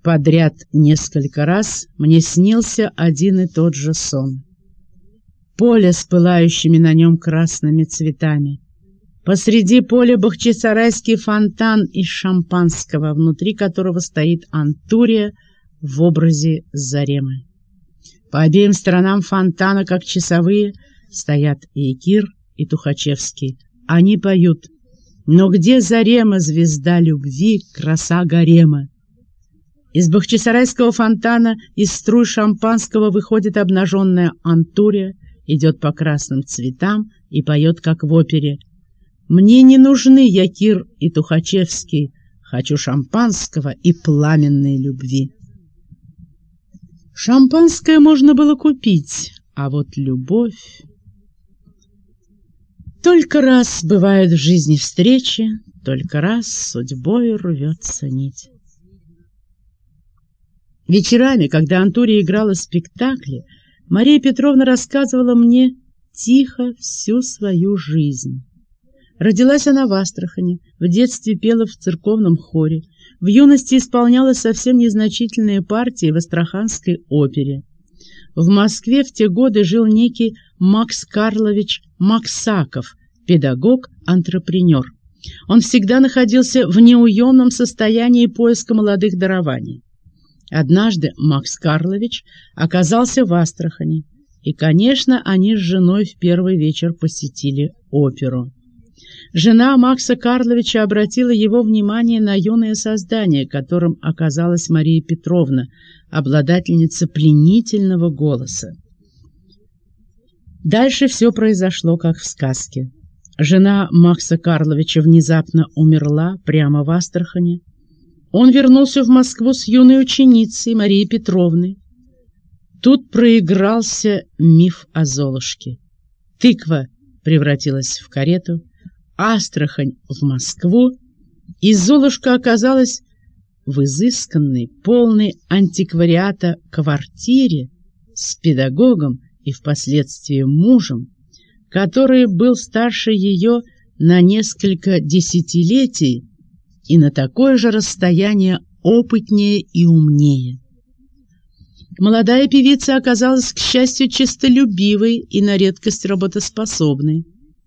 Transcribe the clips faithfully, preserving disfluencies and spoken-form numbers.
подряд несколько раз мне снился один и тот же сон. Поле с пылающими на нем красными цветами. Посреди поля бахчисарайский фонтан из шампанского, внутри которого стоит Антурия в образе Заремы. По обеим сторонам фонтана, как часовые, стоят и Якир, и Тухачевский. Они поют: «Но где Зарема, звезда любви, краса гарема?» Из бахчисарайского фонтана из струй шампанского выходит обнаженная Антурия, идет по красным цветам и поет, как в опере: «Мне не нужны Якир и Тухачевский, хочу шампанского и пламенной любви». Шампанское можно было купить, а вот любовь... Только раз бывают в жизни встречи, только раз судьбой рвется нить. Вечерами, когда Антурия играла в спектакле, Мария Петровна рассказывала мне тихо всю свою жизнь. Родилась она в Астрахани, в детстве пела в церковном хоре, в юности исполняла совсем незначительные партии в Астраханской опере. В Москве в те годы жил некий Макс Карлович Максаков, педагог-антрепренер. Он всегда находился в неуемном состоянии поиска молодых дарований. Однажды Макс Карлович оказался в Астрахани, и, конечно, они с женой в первый вечер посетили оперу. Жена Макса Карловича обратила его внимание на юное создание, которым оказалась Мария Петровна, обладательница пленительного голоса. Дальше все произошло, как в сказке. Жена Макса Карловича внезапно умерла прямо в Астрахани. Он вернулся в Москву с юной ученицей Марией Петровной. Тут проигрался миф о Золушке. Тыква превратилась в карету, Астрахань в Москву, и Золушка оказалась в изысканной, полной антиквариата квартире с педагогом и впоследствии мужем, который был старше ее на несколько десятилетий и на такое же расстояние опытнее и умнее. Молодая певица оказалась, к счастью, честолюбивой и на редкость работоспособной.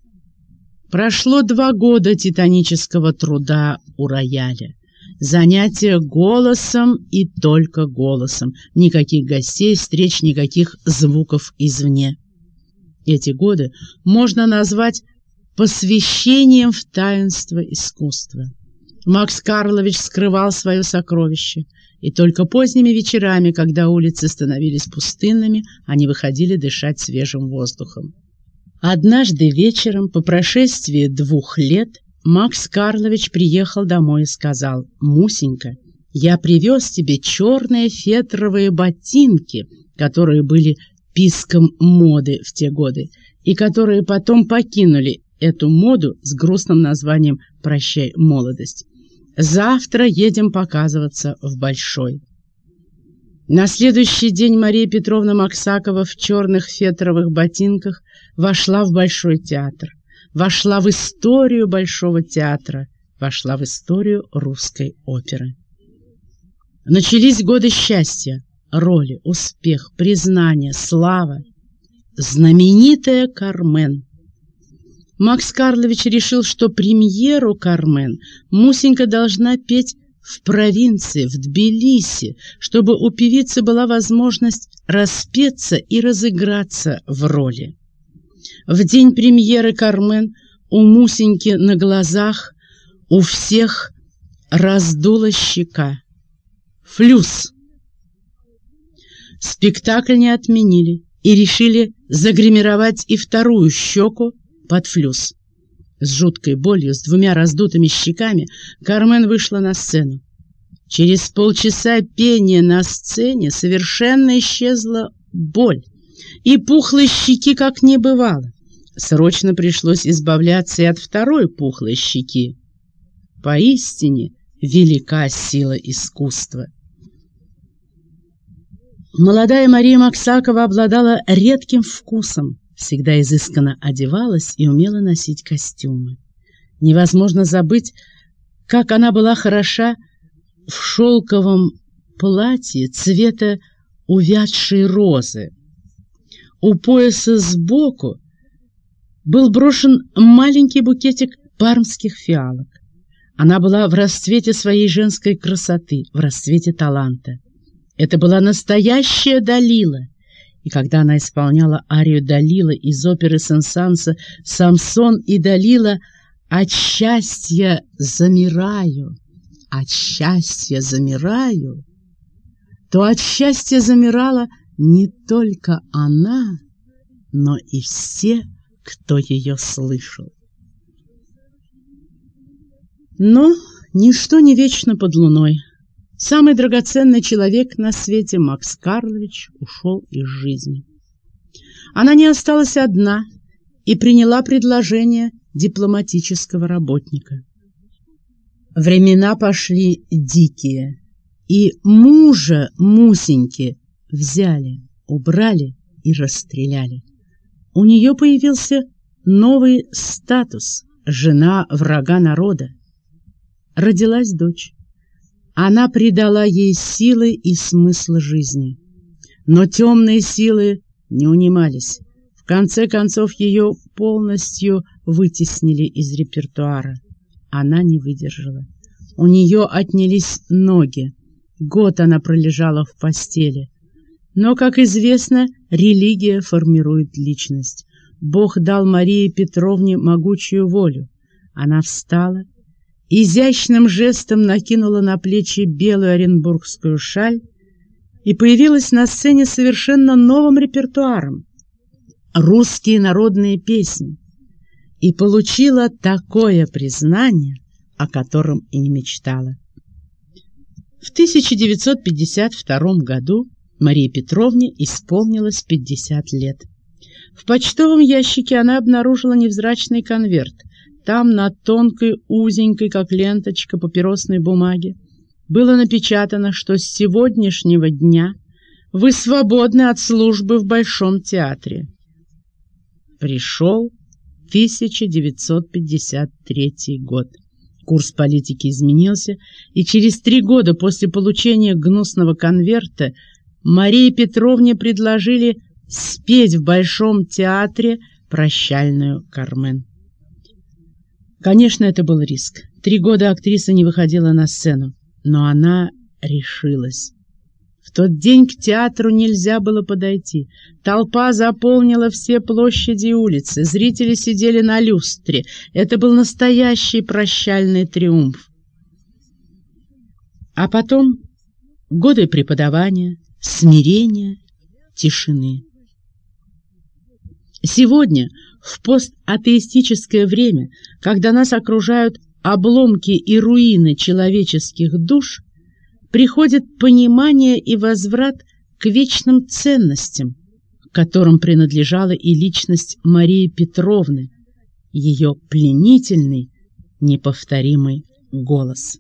Прошло два года титанического труда у рояля. Занятия голосом и только голосом. Никаких гостей, встреч, никаких звуков извне. Эти годы можно назвать посвящением в таинство искусства. Макс Карлович скрывал свое сокровище, и только поздними вечерами, когда улицы становились пустынными, они выходили дышать свежим воздухом. Однажды вечером, по прошествии двух лет, Макс Карлович приехал домой и сказал: «Мусенька, я привез тебе черные фетровые ботинки, которые были писком моды в те годы, и которые потом покинули эту моду с грустным названием «Прощай, молодость». Завтра едем показываться в Большой». На следующий день Мария Петровна Максакова в черных фетровых ботинках вошла в Большой театр, вошла в историю Большого театра, вошла в историю русской оперы. Начались годы счастья, роли, успех, признание, слава. Знаменитая «Кармен». Макс Карлович решил, что премьеру «Кармен» Мусенька должна петь в провинции, в Тбилиси, чтобы у певицы была возможность распеться и разыграться в роли. В день премьеры «Кармен» у Мусеньки на глазах у всех раздула щека. Флюс. Спектакль не отменили и решили загримировать и вторую щеку под флюс. С жуткой болью, с двумя раздутыми щеками Кармен вышла на сцену. Через полчаса пения на сцене совершенно исчезла боль, и пухлой щеки как не бывало. Срочно пришлось избавляться и от второй пухлой щеки. Поистине велика сила искусства. Молодая Мария Максакова обладала редким вкусом, всегда изысканно одевалась и умела носить костюмы. Невозможно забыть, как она была хороша в шелковом платье цвета увядшей розы. У пояса сбоку был брошен маленький букетик пармских фиалок. Она была в расцвете своей женской красоты, в расцвете таланта. Это была настоящая Далила. И когда она исполняла арию Далила из оперы Сен-Санса «Самсон и Далила», от счастья замираю, от счастья замираю, то от счастья замирала не только она, но и все, кто ее слышал. Но ничто не вечно под луной. Самый драгоценный человек на свете, Макс Карлович, ушел из жизни. Она не осталась одна и приняла предложение дипломатического работника. Времена пошли дикие, и мужа Мусеньки взяли, убрали и расстреляли. У нее появился новый статус — жена врага народа. Родилась дочь. Она придала ей силы и смысл жизни. Но темные силы не унимались. В конце концов, ее полностью вытеснили из репертуара. Она не выдержала. У нее отнялись ноги. Год она пролежала в постели. Но, как известно, религия формирует личность. Бог дал Марии Петровне могучую волю. Она встала, изящным жестом накинула на плечи белую оренбургскую шаль и появилась на сцене совершенно новым репертуаром — русские народные песни, и получила такое признание, о котором и не мечтала. В тысяча девятьсот пятьдесят втором году Марии Петровне исполнилось пятьдесят лет. В почтовом ящике она обнаружила невзрачный конверт. Там на тонкой, узенькой, как ленточка, папиросной бумаге было напечатано, что с сегодняшнего дня вы свободны от службы в Большом театре. Пришел тысяча девятьсот пятьдесят третий год. Курс политики изменился, и через три года после получения гнусного конверта Марии Петровне предложили спеть в Большом театре прощальную «Кармен». Конечно, это был риск. Три года актриса не выходила на сцену, но она решилась. В тот день к театру нельзя было подойти. Толпа заполнила все площади и улицы, зрители сидели на люстре. Это был настоящий прощальный триумф. А потом годы преподавания, смирения, тишины. Сегодня, в постатеистическое время, когда нас окружают обломки и руины человеческих душ, приходит понимание и возврат к вечным ценностям, к которым принадлежала и личность Марии Петровны, ее пленительный, неповторимый голос.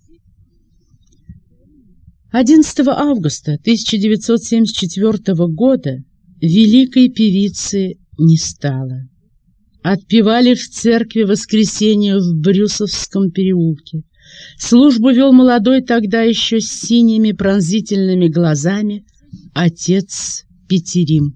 одиннадцатого августа тысяча девятьсот семьдесят четвёртого года великой певицы не стало. Отпевали в церкви воскресенья в Брюсовском переулке. Службу вел молодой тогда еще с синими пронзительными глазами отец Петерим.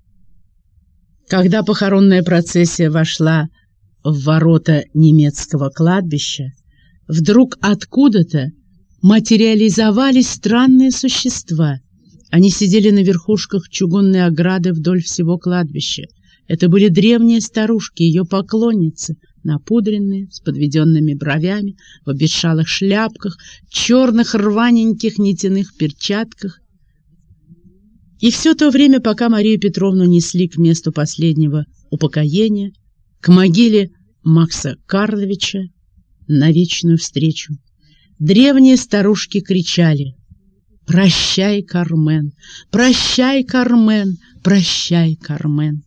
Когда похоронная процессия вошла в ворота немецкого кладбища, вдруг откуда-то материализовались странные существа. Они сидели на верхушках чугунной ограды вдоль всего кладбища. Это были древние старушки, ее поклонницы, напудренные, с подведенными бровями, в обветшалых шляпках, черных рваненьких нитяных перчатках. И все то время, пока Марию Петровну несли к месту последнего упокоения, к могиле Макса Карловича, на вечную встречу, древние старушки кричали: «Прощай, Кармен! Прощай, Кармен! Прощай, Кармен!»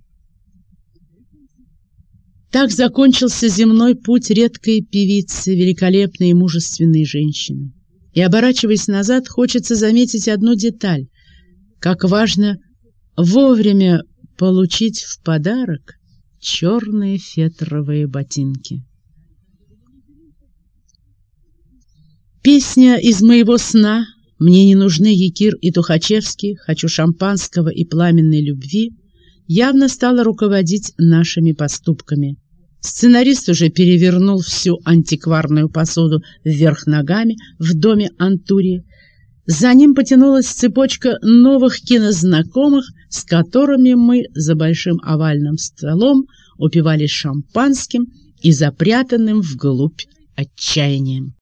Так закончился земной путь редкой певицы, великолепной и мужественной женщины. И, оборачиваясь назад, хочется заметить одну деталь. Как важно вовремя получить в подарок черные фетровые ботинки. Песня «Из моего сна» «Мне не нужны Якир и Тухачевский, хочу шампанского и пламенной любви» явно стала руководить нашими поступками. Сценарист уже перевернул всю антикварную посуду вверх ногами в доме Антурии. За ним потянулась цепочка новых кинознакомых, с которыми мы за большим овальным столом упивались шампанским и запрятанным вглубь отчаянием.